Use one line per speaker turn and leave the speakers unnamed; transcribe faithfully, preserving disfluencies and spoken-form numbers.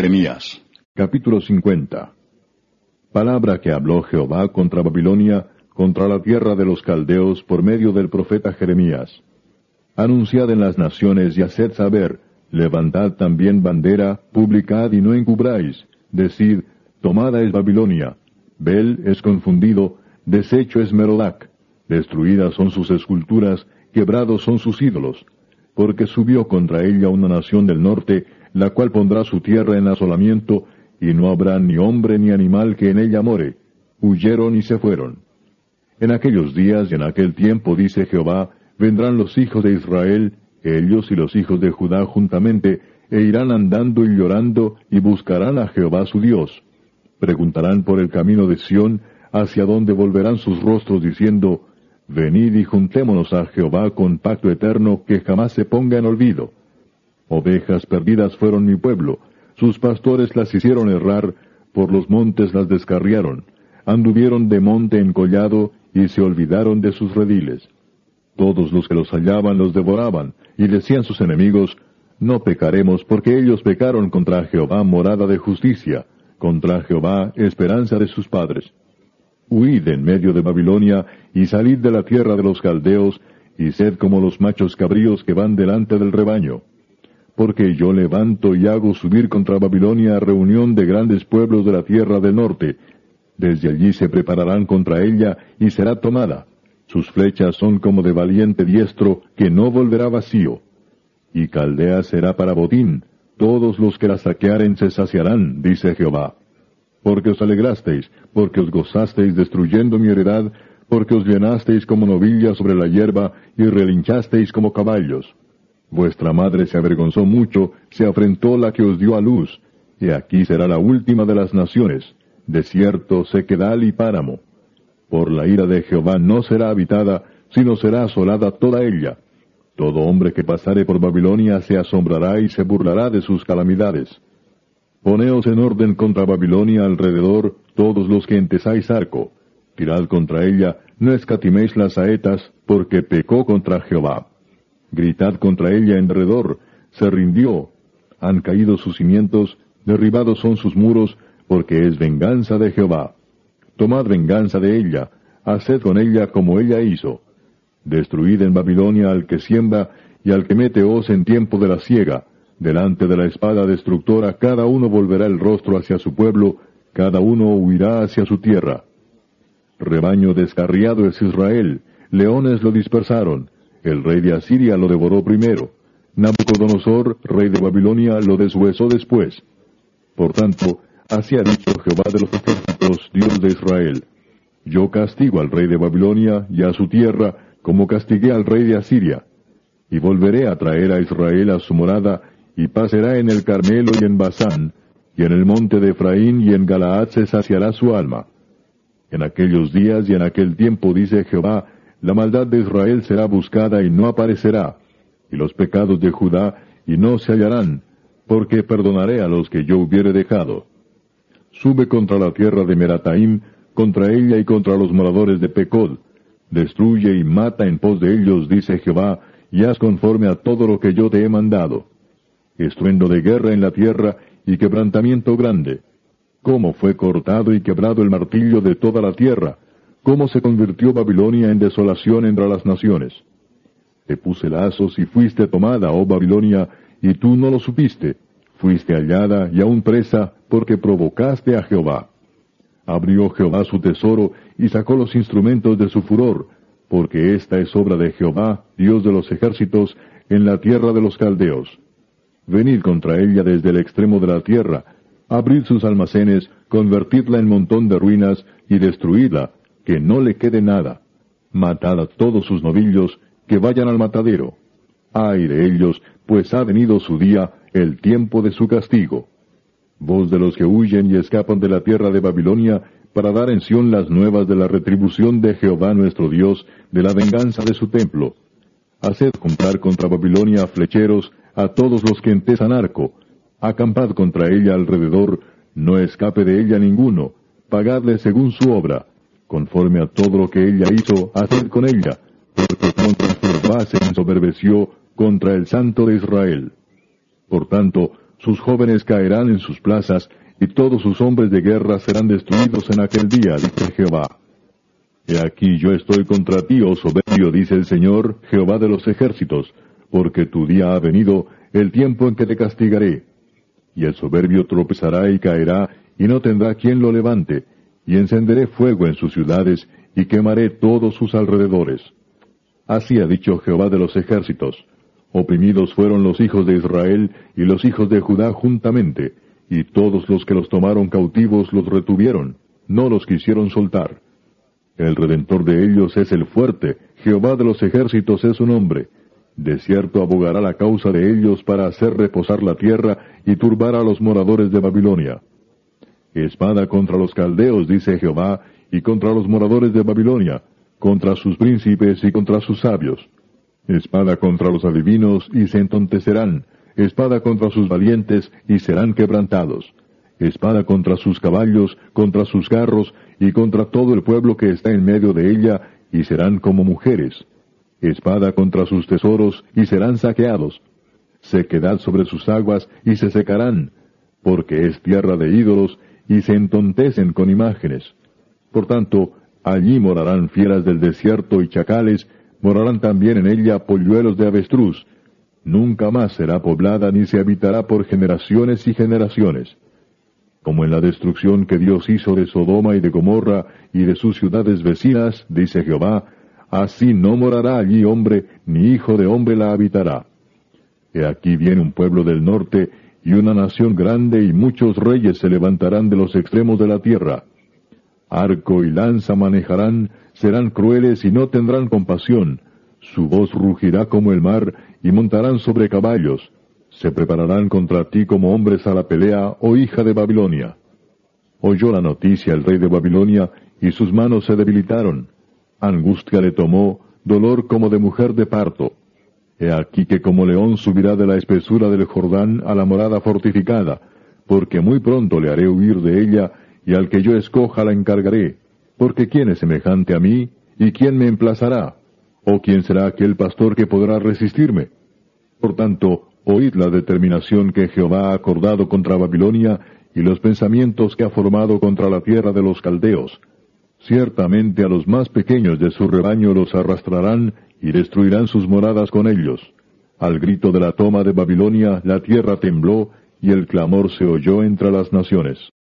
Jeremías.
Capítulo cincuenta. Palabra que habló Jehová contra Babilonia, contra la tierra de los caldeos, por medio del profeta Jeremías. Anunciad en las naciones y haced saber, levantad también bandera, publicad y no encubráis, decid, tomada es Babilonia, Bel es confundido, deshecho es Merodac, destruidas son sus esculturas, quebrados son sus ídolos, porque subió contra ella una nación del norte, la cual pondrá su tierra en asolamiento, y no habrá ni hombre ni animal que en ella more. Huyeron y se fueron. En aquellos días y en aquel tiempo, dice Jehová, vendrán los hijos de Israel, ellos y los hijos de Judá juntamente, e irán andando y llorando, y buscarán a Jehová su Dios. Preguntarán por el camino de Sión, hacia donde volverán sus rostros, diciendo, venid y juntémonos a Jehová con pacto eterno que jamás se ponga en olvido. Ovejas perdidas fueron mi pueblo, sus pastores las hicieron errar, por los montes las descarriaron, anduvieron de monte en collado, y se olvidaron de sus rediles. Todos los que los hallaban los devoraban, y decían sus enemigos, no pecaremos, porque ellos pecaron contra Jehová, morada de justicia, contra Jehová, esperanza de sus padres. Huid en medio de Babilonia, y salid de la tierra de los caldeos, y sed como los machos cabríos que van delante del rebaño. Porque yo levanto y hago subir contra Babilonia reunión de grandes pueblos de la tierra del norte. Desde allí se prepararán contra ella, y será tomada. Sus flechas son como de valiente diestro, que no volverá vacío. Y Caldea será para botín, todos los que la saquearen se saciarán, dice Jehová. Porque os alegrasteis, porque os gozasteis destruyendo mi heredad, porque os llenasteis como novillas sobre la hierba, y relinchasteis como caballos. Vuestra madre se avergonzó mucho, se afrentó la que os dio a luz, y aquí será la última de las naciones, desierto, sequedal y páramo. Por la ira de Jehová no será habitada, sino será asolada toda ella. Todo hombre que pasare por Babilonia se asombrará y se burlará de sus calamidades. Poneos en orden contra Babilonia alrededor, todos los que entesáis arco. Tirad contra ella, no escatiméis las saetas, porque pecó contra Jehová. Gritad contra ella en derredor, se rindió. Han caído sus cimientos, derribados son sus muros, porque es venganza de Jehová. Tomad venganza de ella, haced con ella como ella hizo. Destruid en Babilonia al que siembra, y al que mete hoz en tiempo de la siega. Delante de la espada destructora cada uno volverá el rostro hacia su pueblo, cada uno huirá hacia su tierra. Rebaño descarriado es Israel, leones lo dispersaron, el rey de Asiria lo devoró primero, Nabucodonosor, rey de Babilonia, lo deshuesó después. Por tanto, así ha dicho Jehová de los ejércitos, Dios de Israel, yo castigo al rey de Babilonia y a su tierra, como castigué al rey de Asiria, y volveré a traer a Israel a su morada, y pasará en el Carmelo y en Basán, y en el monte de Efraín y en Galaad se saciará su alma. En aquellos días y en aquel tiempo, dice Jehová, la maldad de Israel será buscada y no aparecerá, y los pecados de Judá y no se hallarán, porque perdonaré a los que yo hubiere dejado. Sube contra la tierra de Merataim, contra ella y contra los moradores de Pecod. Destruye y mata en pos de ellos, dice Jehová, y haz conforme a todo lo que yo te he mandado. Estruendo de guerra en la tierra y quebrantamiento grande. Cómo fue cortado y quebrado el martillo de toda la tierra, cómo se convirtió Babilonia en desolación entre las naciones. Te puse lazos y fuiste tomada, oh Babilonia, y tú no lo supiste. Fuiste hallada y aún presa, porque provocaste a Jehová. Abrió Jehová su tesoro y sacó los instrumentos de su furor, porque esta es obra de Jehová, Dios de los ejércitos, en la tierra de los caldeos. Venid contra ella desde el extremo de la tierra, abrid sus almacenes, convertidla en montón de ruinas, y destruidla, que no le quede nada. Matad a todos sus novillos, que vayan al matadero. Ay de ellos, pues ha venido su día, el tiempo de su castigo. Voz de los que huyen y escapan de la tierra de Babilonia, para dar en Sión las nuevas de la retribución de Jehová nuestro Dios, de la venganza de su templo. Haced juntar contra Babilonia flecheros, a todos los que entesan arco. Acampad contra ella alrededor, no escape de ella ninguno. Pagadle según su obra. Conforme a todo lo que ella hizo, haced con ella, porque contra Jehová se ensoberbeció, contra el Santo de Israel. Por tanto, sus jóvenes caerán en sus plazas, y todos sus hombres de guerra serán destruidos en aquel día, dice Jehová. He aquí yo estoy contra ti, oh soberbio, dice el Señor, Jehová de los ejércitos, porque tu día ha venido, el tiempo en que te castigaré. Y el soberbio tropezará y caerá, y no tendrá quien lo levante, y encenderé fuego en sus ciudades, y quemaré todos sus alrededores. Así ha dicho Jehová de los ejércitos. Oprimidos fueron los hijos de Israel y los hijos de Judá juntamente, y todos los que los tomaron cautivos los retuvieron, no los quisieron soltar. El Redentor de ellos es el fuerte, Jehová de los ejércitos es su nombre. De cierto abogará la causa de ellos para hacer reposar la tierra y turbar a los moradores de Babilonia. Espada contra los caldeos, dice Jehová, y contra los moradores de Babilonia, contra sus príncipes y contra sus sabios. Espada contra los adivinos, y se entontecerán. Espada contra sus valientes, y serán quebrantados. Espada contra sus caballos, contra sus carros, y contra todo el pueblo que está en medio de ella, y serán como mujeres. Espada contra sus tesoros, y serán saqueados. Sequedad sobre sus aguas, y se secarán, porque es tierra de ídolos, y se entontecen con imágenes. Por tanto, allí morarán fieras del desierto y chacales, morarán también en ella polluelos de avestruz. Nunca más será poblada ni se habitará por generaciones y generaciones. Como en la destrucción que Dios hizo de Sodoma y de Gomorra y de sus ciudades vecinas, dice Jehová, así no morará allí hombre, ni hijo de hombre la habitará. He aquí viene un pueblo del norte, y una nación grande, y muchos reyes se levantarán de los extremos de la tierra. Arco y lanza manejarán, serán crueles y no tendrán compasión. Su voz rugirá como el mar, y montarán sobre caballos. Se prepararán contra ti como hombres a la pelea, oh hija de Babilonia. Oyó la noticia el rey de Babilonia, y sus manos se debilitaron. Angustia le tomó, dolor como de mujer de parto. He aquí que como león subirá de la espesura del Jordán a la morada fortificada, porque muy pronto le haré huir de ella, y al que yo escoja la encargaré. Porque ¿quién es semejante a mí? ¿Y quién me emplazará? ¿O quién será aquel pastor que podrá resistirme? Por tanto, oíd la determinación que Jehová ha acordado contra Babilonia, y los pensamientos que ha formado contra la tierra de los caldeos. Ciertamente a los más pequeños de su rebaño los arrastrarán, y destruirán sus moradas con ellos. Al grito de la toma de Babilonia, la tierra tembló, y el clamor se oyó entre las naciones.